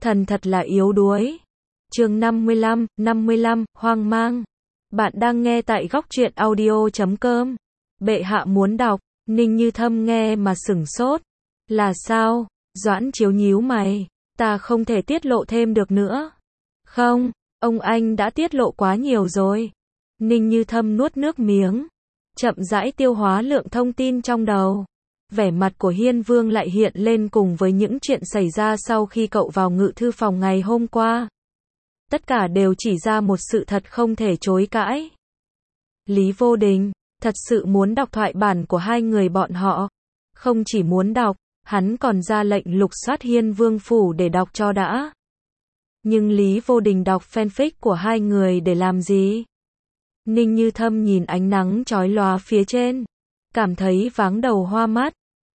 Thần thật là yếu đuối. Chương 55, hoang mang. Bạn đang nghe tại góc truyện audio.com. Bệ hạ muốn đọc, Ninh Như Thâm nghe mà sửng sốt. Là sao? Doãn Chiếu nhíu mày. Ta không thể tiết lộ thêm được nữa. Không, ông anh đã tiết lộ quá nhiều rồi. Ninh Như Thâm nuốt nước miếng, chậm rãi tiêu hóa lượng thông tin trong đầu. Vẻ mặt của Hiên Vương lại hiện lên cùng với những chuyện xảy ra sau khi cậu vào ngự thư phòng ngày hôm qua. Tất cả đều chỉ ra một sự thật không thể chối cãi. Lý Vô Đình thật sự muốn đọc thoại bản của hai người bọn họ. Không chỉ muốn đọc, hắn còn ra lệnh lục soát Hiên Vương phủ để đọc cho đã. Nhưng Lý Vô Đình đọc fanfic của hai người để làm gì? Ninh Như Thâm nhìn ánh nắng chói lòa phía trên, cảm thấy váng đầu hoa mắt.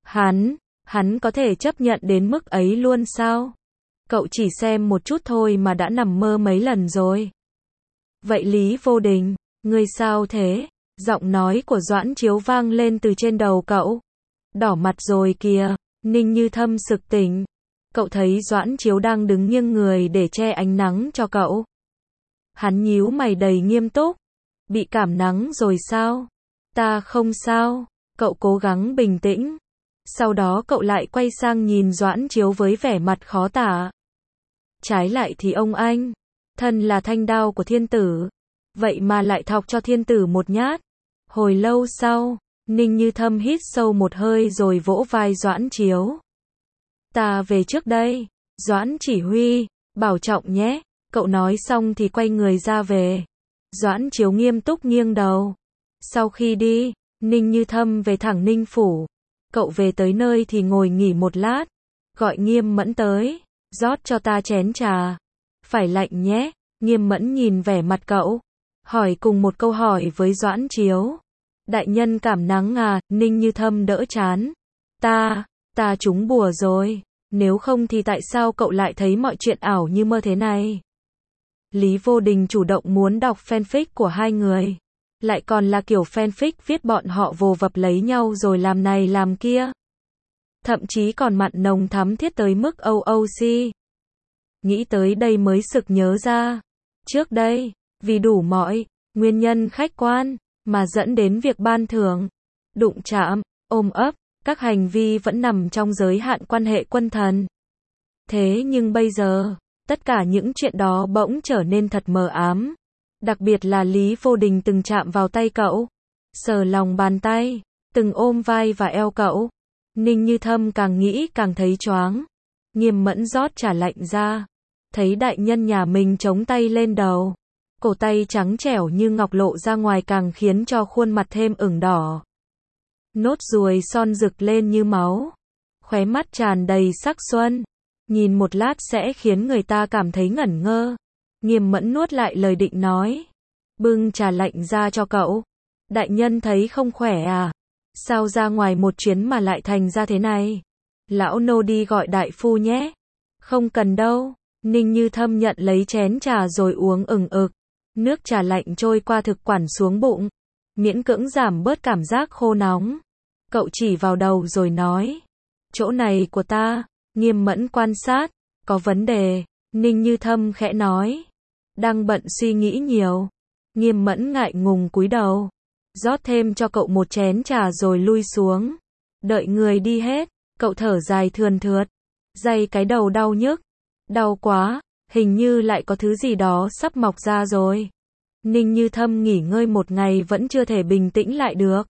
Hắn có thể chấp nhận đến mức ấy luôn sao? Cậu chỉ xem một chút thôi mà đã nằm mơ mấy lần rồi. Vậy Lý Vô Đình, ngươi sao thế? Giọng nói của Doãn Chiếu vang lên từ trên đầu cậu. Đỏ mặt rồi kìa. Ninh Như Thâm sực tỉnh. Cậu thấy Doãn Chiếu đang đứng nghiêng người để che ánh nắng cho cậu. Hắn nhíu mày đầy nghiêm túc. Bị cảm nắng rồi sao? Ta không sao. Cậu cố gắng bình tĩnh. Sau đó cậu lại quay sang nhìn Doãn Chiếu với vẻ mặt khó tả. Trái lại thì ông anh, thân là thanh đao của thiên tử, vậy mà lại thọc cho thiên tử một nhát. Hồi lâu sau, Ninh Như Thâm hít sâu một hơi rồi vỗ vai Doãn Chiếu. Ta về trước đây. Doãn chỉ huy, bảo trọng nhé. Cậu nói xong thì quay người ra về. Doãn Chiếu nghiêm túc nghiêng đầu. Sau khi đi, Ninh Như Thâm về thẳng Ninh phủ. Cậu về tới nơi thì ngồi nghỉ một lát. Gọi Nghiêm Mẫn tới. Rót cho ta chén trà. Phải lạnh nhé. Nghiêm Mẫn nhìn vẻ mặt cậu, hỏi cùng một câu hỏi với Doãn Chiếu. Đại nhân cảm nắng à? Ninh Như Thâm đỡ chán. Ta trúng bùa rồi. Nếu không thì tại sao cậu lại thấy mọi chuyện ảo như mơ thế này? Lý Vô Đình chủ động muốn đọc fanfic của hai người. Lại còn là kiểu fanfic viết bọn họ vồ vập lấy nhau rồi làm này làm kia. Thậm chí còn mặn nồng thắm thiết tới mức OOC. Nghĩ tới đây mới sực nhớ ra. Trước đây, vì đủ mọi nguyên nhân khách quan mà dẫn đến việc ban thưởng, đụng chạm, ôm ấp, các hành vi vẫn nằm trong giới hạn quan hệ quân thần. Thế nhưng bây giờ, tất cả những chuyện đó bỗng trở nên thật mờ ám. Đặc biệt là Lý Vô Đình từng chạm vào tay cậu, sờ lòng bàn tay, từng ôm vai và eo cậu. Ninh Như Thâm càng nghĩ càng thấy choáng. Nghiêm Mẫn rót trà lạnh ra. Thấy đại nhân nhà mình chống tay lên đầu. Cổ tay trắng trẻo như ngọc lộ ra ngoài càng khiến cho khuôn mặt thêm ửng đỏ. Nốt ruồi son rực lên như máu. Khóe mắt tràn đầy sắc xuân. Nhìn một lát sẽ khiến người ta cảm thấy ngẩn ngơ. Nghiêm Mẫn nuốt lại lời định nói. Bưng trà lạnh ra cho cậu. Đại nhân thấy không khỏe à? Sao ra ngoài một chuyến mà lại thành ra thế này? Lão nô đi gọi đại phu nhé. Không cần đâu. Ninh Như Thâm nhận lấy chén trà rồi uống ừng ực. Nước trà lạnh trôi qua thực quản xuống bụng. Miễn cưỡng giảm bớt cảm giác khô nóng. Cậu chỉ vào đầu rồi nói. Chỗ này của ta. Nghiêm Mẫn quan sát. Có vấn đề. Ninh Như Thâm khẽ nói. Đang bận suy nghĩ nhiều. Nghiêm Mẫn ngại ngùng cúi đầu. Rót thêm cho cậu một chén trà rồi lui xuống. Đợi người đi hết, cậu thở dài thườn thượt. Day cái đầu đau nhức. Đau quá, hình như lại có thứ gì đó sắp mọc ra rồi. Ninh Như Thâm nghỉ ngơi một ngày vẫn chưa thể bình tĩnh lại được.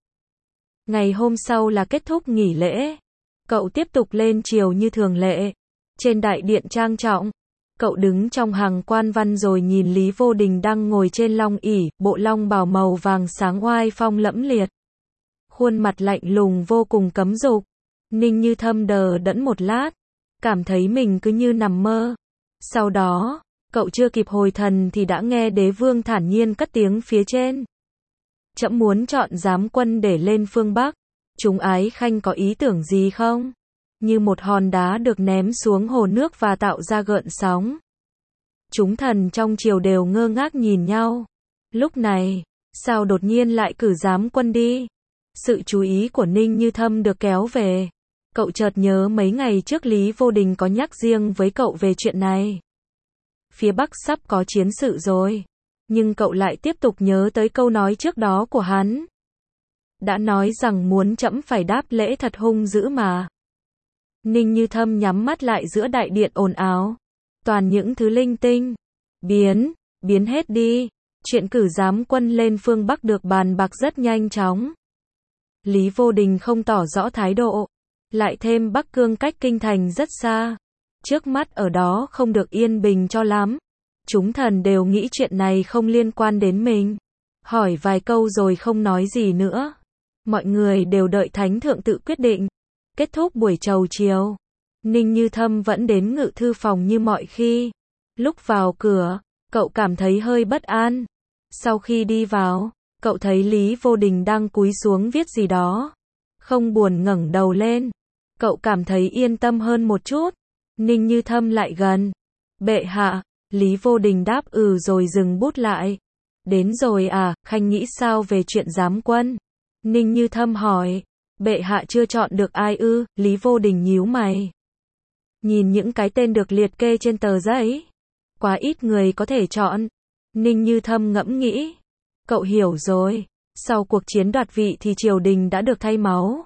Ngày hôm sau là kết thúc nghỉ lễ. Cậu tiếp tục lên triều như thường lệ. Trên đại điện trang trọng, cậu đứng trong hàng quan văn rồi nhìn Lý Vô Đình đang ngồi trên long ỷ, bộ long bào màu vàng sáng oai phong lẫm liệt. Khuôn mặt lạnh lùng vô cùng cấm dục. Ninh Như Thâm đờ đẫn một lát, cảm thấy mình cứ như nằm mơ. Sau đó, cậu chưa kịp hồi thần thì đã nghe đế vương thản nhiên cất tiếng phía trên. Trẫm muốn chọn giám quân để lên phương Bắc. Chúng ái khanh có ý tưởng gì không? Như một hòn đá được ném xuống hồ nước và tạo ra gợn sóng. Chúng thần trong triều đều ngơ ngác nhìn nhau. Lúc này, sao đột nhiên lại cử giám quân đi? Sự chú ý của Ninh Như Thâm được kéo về. Cậu chợt nhớ mấy ngày trước Lý Vô Đình có nhắc riêng với cậu về chuyện này. Phía Bắc sắp có chiến sự rồi. Nhưng cậu lại tiếp tục nhớ tới câu nói trước đó của hắn. Đã nói rằng muốn trẫm phải đáp lễ thật hung dữ mà. Ninh Như Thâm nhắm mắt lại giữa đại điện ồn ào. Toàn những thứ linh tinh. Biến hết đi. Chuyện cử giám quân lên phương Bắc được bàn bạc rất nhanh chóng. Lý Vô Đình không tỏ rõ thái độ. Lại thêm Bắc Cương cách kinh thành rất xa. Trước mắt ở đó không được yên bình cho lắm. Chúng thần đều nghĩ chuyện này không liên quan đến mình. Hỏi vài câu rồi không nói gì nữa. Mọi người đều đợi Thánh Thượng tự quyết định. Kết thúc buổi chầu chiều. Ninh Như Thâm vẫn đến ngự thư phòng như mọi khi. Lúc vào cửa, cậu cảm thấy hơi bất an. Sau khi đi vào, cậu thấy Lý Vô Đình đang cúi xuống viết gì đó. Không buồn ngẩng đầu lên. Cậu cảm thấy yên tâm hơn một chút. Ninh Như Thâm lại gần. Bệ hạ. Lý Vô Đình đáp rồi dừng bút lại. Đến rồi à, Khanh nghĩ sao về chuyện giám quân? Ninh Như Thâm hỏi. Bệ hạ chưa chọn được ai ư? Lý Vô Đình nhíu mày. Nhìn những cái tên được liệt kê trên tờ giấy. Quá ít người có thể chọn. Ninh Như Thâm ngẫm nghĩ. Cậu hiểu rồi. Sau cuộc chiến đoạt vị thì triều đình đã được thay máu.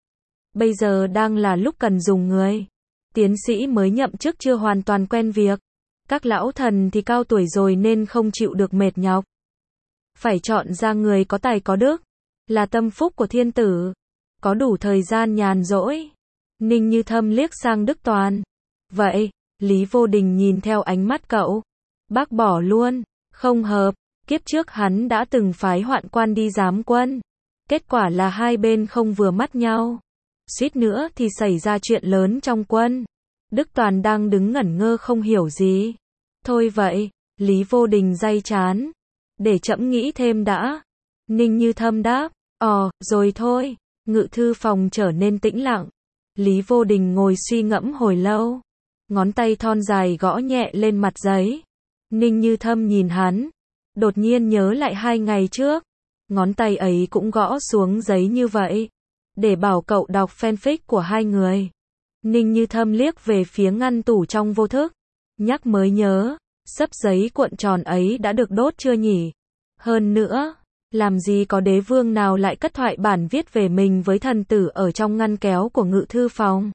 Bây giờ đang là lúc cần dùng người. Tiến sĩ mới nhậm chức chưa hoàn toàn quen việc. Các lão thần thì cao tuổi rồi nên không chịu được mệt nhọc. Phải chọn ra người có tài có đức. Là tâm phúc của thiên tử. Có đủ thời gian nhàn rỗi. Ninh Như Thâm liếc sang Đức Toàn. Vậy, Lý Vô Đình nhìn theo ánh mắt cậu. Bác bỏ luôn. Không hợp. Kiếp trước hắn đã từng phái Hoạn Quan đi giám quân. Kết quả là hai bên không vừa mắt nhau. Suýt nữa thì xảy ra chuyện lớn trong quân. Đức Toàn đang đứng ngẩn ngơ không hiểu gì. Thôi vậy, Lý Vô Đình day chán. Để trẫm nghĩ thêm đã. Ninh Như Thâm đáp. Rồi thôi. Ngự thư phòng trở nên tĩnh lặng. Lý Vô Đình ngồi suy ngẫm hồi lâu. Ngón tay thon dài gõ nhẹ lên mặt giấy. Ninh Như Thâm nhìn hắn. Đột nhiên nhớ lại 2 ngày trước. Ngón tay ấy cũng gõ xuống giấy như vậy. Để bảo cậu đọc fanfic của hai người. Ninh Như Thâm liếc về phía ngăn tủ trong vô thức. Nhắc mới nhớ. Xấp giấy cuộn tròn ấy đã được đốt chưa nhỉ? Hơn nữa, làm gì có đế vương nào lại cất thoại bản viết về mình với thần tử ở trong ngăn kéo của ngự thư phòng.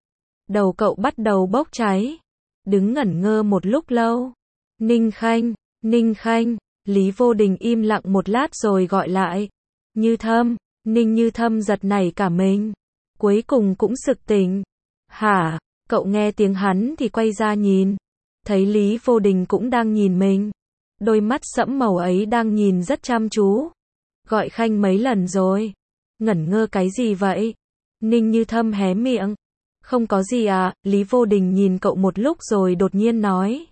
Đầu cậu bắt đầu bốc cháy. Đứng ngẩn ngơ một lúc lâu. Ninh Khanh. Lý Vô Đình im lặng một lát rồi gọi lại. Như Thâm. Ninh Như Thâm giật nảy cả mình. Cuối cùng cũng sực tỉnh. Hả? Cậu nghe tiếng hắn thì quay ra nhìn. Thấy Lý Vô Đình cũng đang nhìn mình. Đôi mắt sẫm màu ấy đang nhìn rất chăm chú. Gọi Khanh mấy lần rồi. Ngẩn ngơ cái gì vậy? Ninh Như Thâm hé miệng. Không có gì à, Lý Vô Đình nhìn cậu một lúc rồi đột nhiên nói.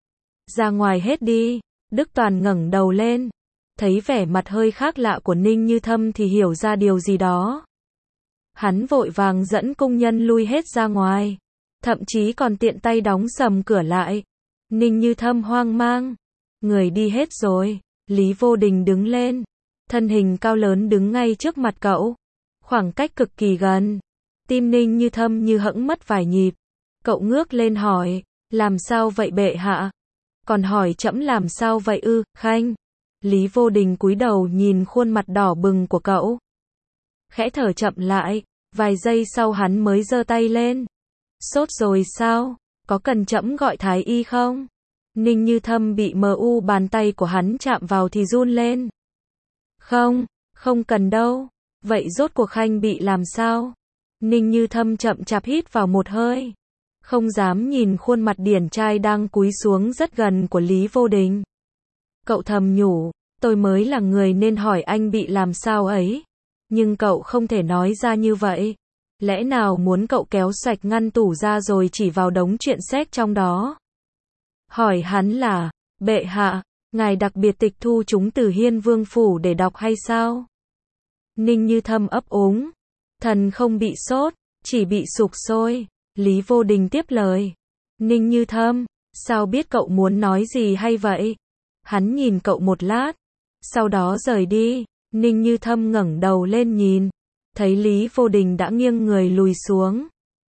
Ra ngoài hết đi. Đức Toàn ngẩng đầu lên. Thấy vẻ mặt hơi khác lạ của Ninh Như Thâm thì hiểu ra điều gì đó. Hắn vội vàng dẫn cung nhân lui hết ra ngoài. Thậm chí còn tiện tay đóng sầm cửa lại. Ninh Như Thâm hoang mang. Người đi hết rồi. Lý Vô Đình đứng lên. Thân hình cao lớn đứng ngay trước mặt cậu. Khoảng cách cực kỳ gần. Tim Ninh Như Thâm như hẫng mất vài nhịp. Cậu ngước lên hỏi. Làm sao vậy bệ hạ? Còn hỏi trẫm làm sao vậy ư, Khanh? Lý Vô Đình cúi đầu nhìn khuôn mặt đỏ bừng của cậu. Khẽ thở chậm lại. Vài giây sau hắn mới giơ tay lên. Sốt rồi sao? Có cần trẫm gọi thái y không? Ninh Như Thâm bị bàn tay của hắn chạm vào thì run lên. Không cần đâu. Vậy rốt cuộc Khanh bị làm sao? Ninh Như Thâm chậm chạp hít vào một hơi. Không dám nhìn khuôn mặt điển trai đang cúi xuống rất gần của Lý Vô Đình. Cậu thầm nhủ, tôi mới là người nên hỏi anh bị làm sao ấy. Nhưng cậu không thể nói ra như vậy. Lẽ nào muốn cậu kéo sạch ngăn tủ ra rồi chỉ vào đống chuyện séc trong đó? Hỏi hắn là, bệ hạ, ngài đặc biệt tịch thu chúng từ Hiên Vương Phủ để đọc hay sao? Ninh Như Thâm ấp úng. Thần không bị sốt, chỉ bị sục sôi. Lý Vô Đình tiếp lời. Ninh Như Thâm, sao biết cậu muốn nói gì hay vậy? Hắn nhìn cậu một lát. Sau đó rời đi. Ninh Như Thâm ngẩng đầu lên nhìn. Thấy Lý Vô Đình đã nghiêng người lùi xuống.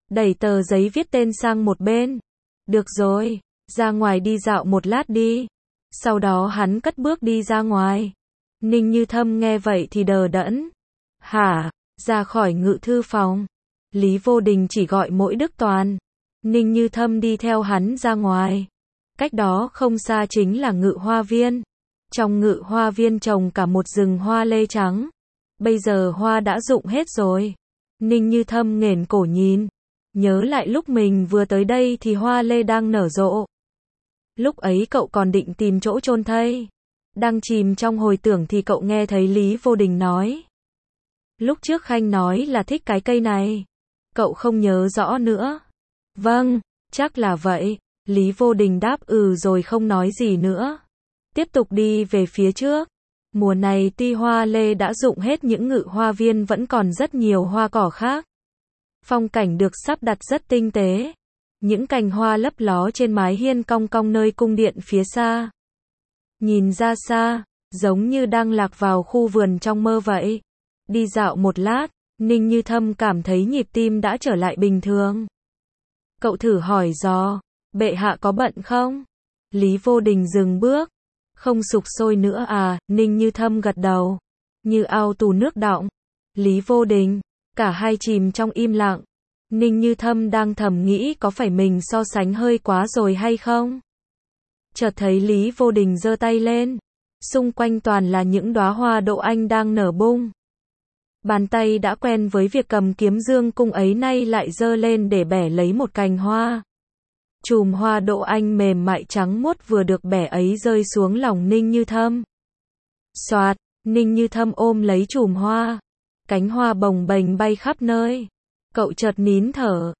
đẩy tờ giấy viết tên sang một bên. Được rồi, ra ngoài đi dạo một lát đi. Sau đó hắn cất bước đi ra ngoài. Ninh Như Thâm nghe vậy thì đờ đẫn. Hả? Ra khỏi ngự thư phòng. Lý Vô Đình chỉ gọi mỗi Đức Toàn. Ninh Như Thâm đi theo hắn ra ngoài. Cách đó không xa chính là ngự hoa viên. Trong ngự hoa viên trồng cả một rừng hoa lê trắng. Bây giờ hoa đã rụng hết rồi. Ninh Như Thâm nghển cổ nhìn. Nhớ lại lúc mình vừa tới đây thì hoa lê đang nở rộ. Lúc ấy cậu còn định tìm chỗ chôn thây. Đang chìm trong hồi tưởng thì cậu nghe thấy Lý Vô Đình nói. Lúc trước Khanh nói là thích cái cây này. Cậu không nhớ rõ nữa. Vâng, chắc là vậy. Lý Vô Đình đáp rồi không nói gì nữa. Tiếp tục đi về phía trước. Mùa này tuy hoa lê đã rụng hết, những ngự hoa viên vẫn còn rất nhiều hoa cỏ khác. Phong cảnh được sắp đặt rất tinh tế. Những cành hoa lấp ló trên mái hiên cong cong nơi cung điện phía xa. Nhìn ra xa, giống như đang lạc vào khu vườn trong mơ vậy. Đi dạo một lát, Ninh Như Thâm cảm thấy nhịp tim đã trở lại bình thường. Cậu thử hỏi dò, bệ hạ có bận không? Lý Vô Đình dừng bước. Không sục sôi nữa à? Ninh Như Thâm gật đầu. Như ao tù nước đọng. Lý Vô Đình, cả hai chìm trong im lặng. Ninh Như Thâm đang thầm nghĩ có phải mình so sánh hơi quá rồi hay không? Chợt thấy Lý Vô Đình giơ tay lên. Xung quanh toàn là những đóa hoa đỗ anh đang nở bung. Bàn tay đã quen với việc cầm kiếm dương cung ấy nay lại giơ lên để bẻ lấy một cành hoa. Chùm hoa đỗ anh mềm mại trắng muốt vừa được bẻ ấy rơi xuống lòng Ninh Như Thâm. Xoạt, Ninh Như Thâm ôm lấy chùm hoa. Cánh hoa bồng bềnh bay khắp nơi. Cậu chợt nín thở.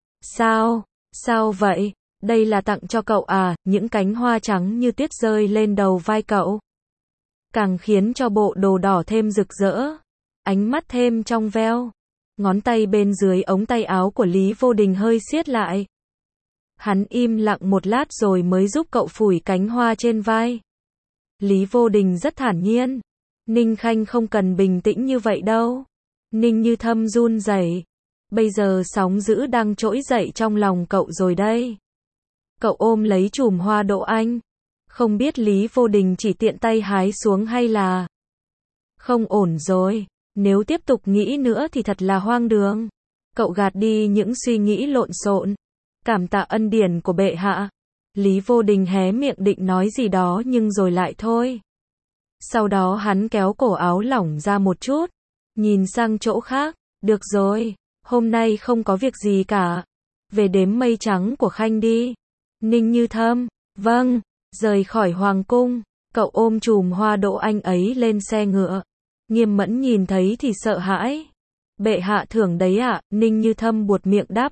Sao vậy? Đây là tặng cho cậu à? Những cánh hoa trắng như tuyết rơi lên đầu vai cậu. Càng khiến cho bộ đồ đỏ thêm rực rỡ. Ánh mắt thêm trong veo. Ngón tay bên dưới ống tay áo của Lý Vô Đình hơi siết lại. Hắn im lặng một lát rồi mới giúp cậu phủi cánh hoa trên vai. Lý Vô Đình rất thản nhiên. Ninh Khanh không cần bình tĩnh như vậy đâu. Ninh Như Thâm run rẩy. Bây giờ sóng dữ đang trỗi dậy trong lòng cậu rồi đây. Cậu ôm lấy chùm hoa đỗ anh. Không biết Lý Vô Đình chỉ tiện tay hái xuống hay là... Không ổn rồi. Nếu tiếp tục nghĩ nữa thì thật là hoang đường. Cậu gạt đi những suy nghĩ lộn xộn. Cảm tạ ân điển của bệ hạ. Lý Vô Đình hé miệng định nói gì đó nhưng rồi lại thôi. Sau đó hắn kéo cổ áo lỏng ra một chút. Nhìn sang chỗ khác. Được rồi. Hôm nay không có việc gì cả. Về đếm mây trắng của Khanh đi. Ninh Như Thâm. Vâng. Rời khỏi hoàng cung. Cậu ôm chùm hoa đỗ anh ấy lên xe ngựa. Nghiêm Mẫn nhìn thấy thì sợ hãi. Bệ hạ thưởng đấy ạ. Ninh Như Thâm buột miệng đáp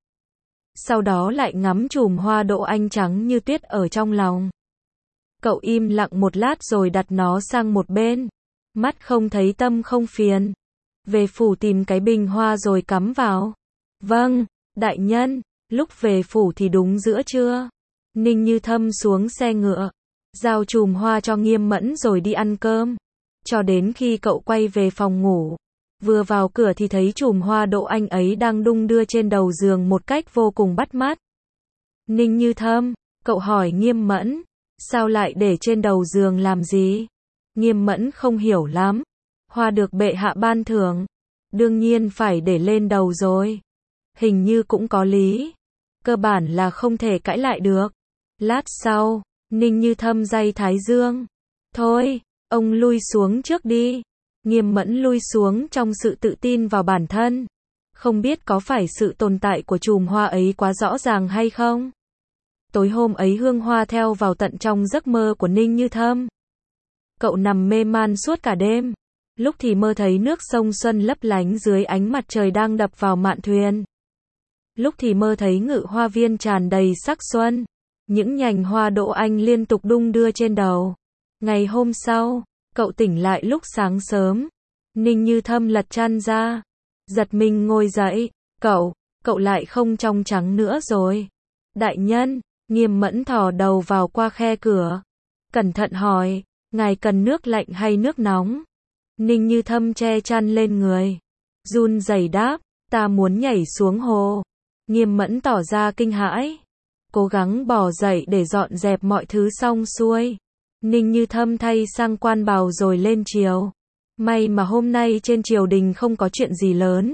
Sau đó lại ngắm chùm hoa đỗ anh trắng như tuyết ở trong lòng. Cậu im lặng một lát rồi đặt nó sang một bên. Mắt không thấy tâm không phiền. Về phủ tìm cái bình hoa rồi cắm vào. Vâng, đại nhân. Lúc về phủ thì đúng giữa trưa. Ninh Như Thâm xuống xe ngựa. Giao chùm hoa cho Nghiêm Mẫn rồi đi ăn cơm. Cho đến khi cậu quay về phòng ngủ. Vừa vào cửa thì thấy chùm hoa đỗ anh ấy đang đung đưa trên đầu giường một cách vô cùng bắt mắt. Ninh Như Thâm, cậu hỏi Nghiêm Mẫn. Sao lại để trên đầu giường làm gì? Nghiêm Mẫn không hiểu lắm. Hoa được bệ hạ ban thưởng. Đương nhiên phải để lên đầu rồi. Hình như cũng có lý. Cơ bản là không thể cãi lại được. Lát sau, Ninh Như Thâm day thái dương. Thôi, ông lui xuống trước đi. Nghiêm Mẫn lui xuống trong sự tự tin vào bản thân. Không biết có phải sự tồn tại của chùm hoa ấy quá rõ ràng hay không? Tối hôm ấy hương hoa theo vào tận trong giấc mơ của Ninh Như Thâm. Cậu nằm mê man suốt cả đêm. Lúc thì mơ thấy nước sông Xuân lấp lánh dưới ánh mặt trời đang đập vào mạn thuyền. Lúc thì mơ thấy ngự hoa viên tràn đầy sắc xuân. Những nhành hoa đỗ anh liên tục đung đưa trên đầu. Ngày hôm sau, cậu tỉnh lại lúc sáng sớm. Ninh Như Thâm lật chăn ra. Giật mình ngồi dậy. Cậu lại không trong trắng nữa rồi. Đại nhân, Nghiêm Mẫn thò đầu vào qua khe cửa. Cẩn thận hỏi, ngài cần nước lạnh hay nước nóng? Ninh Như Thâm che chăn lên người. Run rẩy đáp, ta muốn nhảy xuống hồ. Nghiêm Mẫn tỏ ra kinh hãi, cố gắng bò dậy để dọn dẹp mọi thứ xong xuôi. Ninh Như Thâm thay sang quan bào rồi lên triều. May mà hôm nay trên triều đình không có chuyện gì lớn.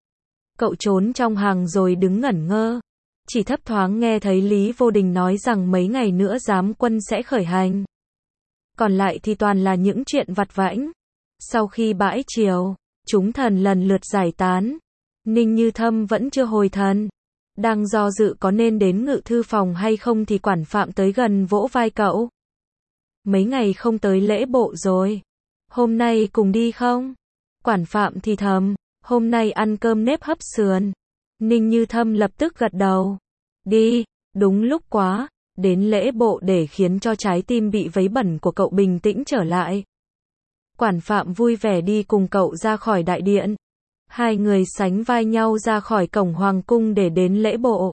Cậu trốn trong hàng rồi đứng ngẩn ngơ. Chỉ thấp thoáng nghe thấy Lý Vô Đình nói rằng mấy ngày nữa giám quân sẽ khởi hành. Còn lại thì toàn là những chuyện vặt vãnh. Sau khi bãi triều, chúng thần lần lượt giải tán. Ninh Như Thâm vẫn chưa hồi thần. Đang do dự có nên đến ngự thư phòng hay không thì quản phạm tới gần vỗ vai cậu. Mấy ngày không tới lễ bộ rồi. Hôm nay cùng đi không? Quản phạm thì thầm, hôm nay ăn cơm nếp hấp sườn. Ninh Như Thâm lập tức gật đầu. Đi, đúng lúc quá, đến lễ bộ để khiến cho trái tim bị vấy bẩn của cậu bình tĩnh trở lại. Quản phạm vui vẻ đi cùng cậu ra khỏi đại điện. Hai người sánh vai nhau ra khỏi cổng hoàng cung để đến lễ bộ.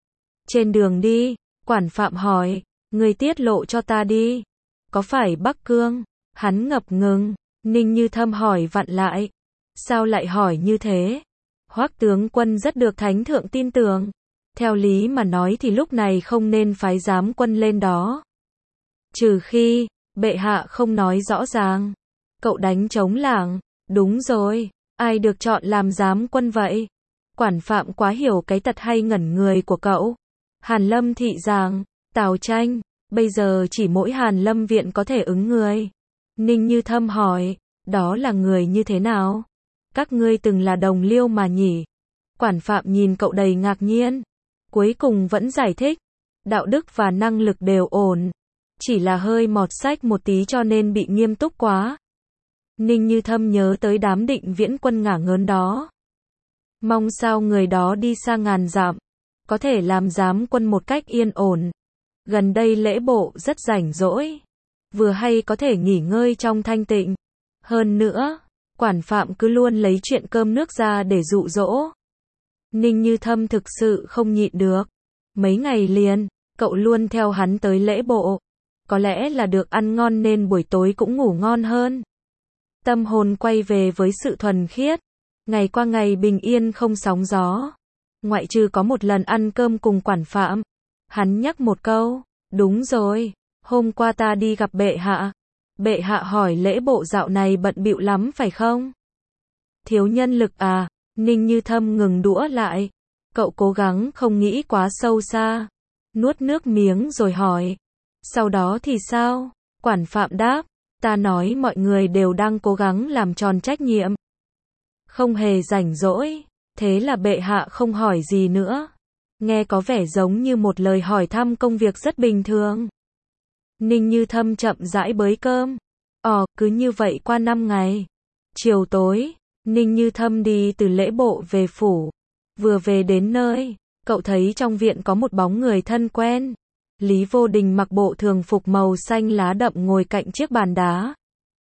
Trên đường đi, quản phạm hỏi, người tiết lộ cho ta đi. Có phải Bắc Cương? Hắn ngập ngừng. Ninh Như Thâm hỏi vặn lại. Sao lại hỏi như thế? Hoắc tướng quân rất được thánh thượng tin tưởng. Theo lý mà nói thì lúc này không nên phái giám quân lên đó. Trừ khi, bệ hạ không nói rõ ràng. Cậu đánh trống lảng. Đúng rồi, ai được chọn làm giám quân vậy? Quản phạm quá hiểu cái tật hay ngẩn người của cậu. Hàn Lâm thị giảng, Tào Tranh, bây giờ chỉ mỗi Hàn Lâm viện có thể ứng người. Ninh Như Thâm hỏi, đó là người như thế nào? Các ngươi từng là đồng liêu mà nhỉ? Quản phạm nhìn cậu đầy ngạc nhiên. Cuối cùng vẫn giải thích. Đạo đức và năng lực đều ổn. Chỉ là hơi mọt sách một tí cho nên bị nghiêm túc quá. Ninh Như Thâm nhớ tới đám Định Viễn quân ngả ngớn đó. Mong sao người đó đi xa ngàn dặm. Có thể làm giám quân một cách yên ổn. Gần đây lễ bộ rất rảnh rỗi. Vừa hay có thể nghỉ ngơi trong thanh tịnh. Hơn nữa, quản phạm cứ luôn lấy chuyện cơm nước ra để dụ dỗ. Ninh Như Thâm thực sự không nhịn được. Mấy ngày liền, cậu luôn theo hắn tới lễ bộ. Có lẽ là được ăn ngon nên buổi tối cũng ngủ ngon hơn. Tâm hồn quay về với sự thuần khiết. Ngày qua ngày bình yên không sóng gió. Ngoại trừ có một lần ăn cơm cùng quản phạm. Hắn nhắc một câu, đúng rồi, hôm qua ta đi gặp bệ hạ. Bệ hạ hỏi lễ bộ dạo này bận bịu lắm phải không? Thiếu nhân lực à? Ninh Như Thâm ngừng đũa lại. Cậu cố gắng không nghĩ quá sâu xa. Nuốt nước miếng rồi hỏi. Sau đó thì sao? Quản phạm đáp. Ta nói mọi người đều đang cố gắng làm tròn trách nhiệm. Không hề rảnh rỗi. Thế là bệ hạ không hỏi gì nữa. Nghe có vẻ giống như một lời hỏi thăm công việc rất bình thường. Ninh Như Thâm chậm rãi bới cơm. Cứ như vậy qua 5 ngày. Chiều tối, Ninh Như Thâm đi từ lễ bộ về phủ. Vừa về đến nơi, cậu thấy trong viện có một bóng người thân quen. Lý Vô Đình mặc bộ thường phục màu xanh lá đậm ngồi cạnh chiếc bàn đá.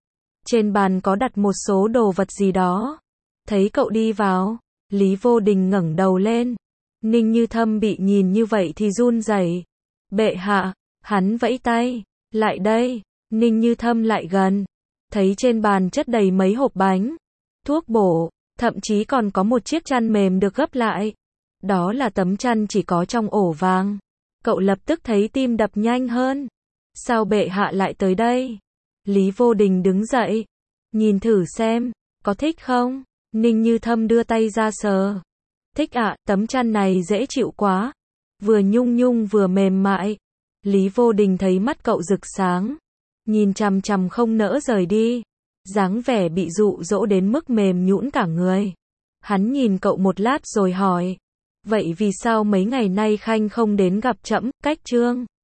Trên bàn có đặt một số đồ vật gì đó. Thấy cậu đi vào, Lý Vô Đình ngẩng đầu lên. Ninh Như Thâm bị nhìn như vậy thì run rẩy. Bệ hạ, hắn vẫy tay. Lại đây. Ninh Như Thâm lại gần. Thấy trên bàn chất đầy mấy hộp bánh, thuốc bổ, thậm chí còn có một chiếc chăn mềm được gấp lại. Đó là tấm chăn chỉ có trong ổ vàng. Cậu lập tức thấy tim đập nhanh hơn. Sao bệ hạ lại tới đây? Lý Vô Đình đứng dậy. Nhìn thử xem, có thích không? Ninh Như Thâm đưa tay ra sờ. Thích ạ, tấm chăn này dễ chịu quá. Vừa nhung nhung vừa mềm mại. Lý Vô Đình thấy mắt cậu rực sáng. Nhìn chằm chằm không nỡ rời đi. Dáng vẻ bị dụ dỗ đến mức mềm nhũn cả người. Hắn nhìn cậu một lát rồi hỏi. Vậy vì sao mấy ngày nay Khanh không đến gặp trẫm, Cách Trương?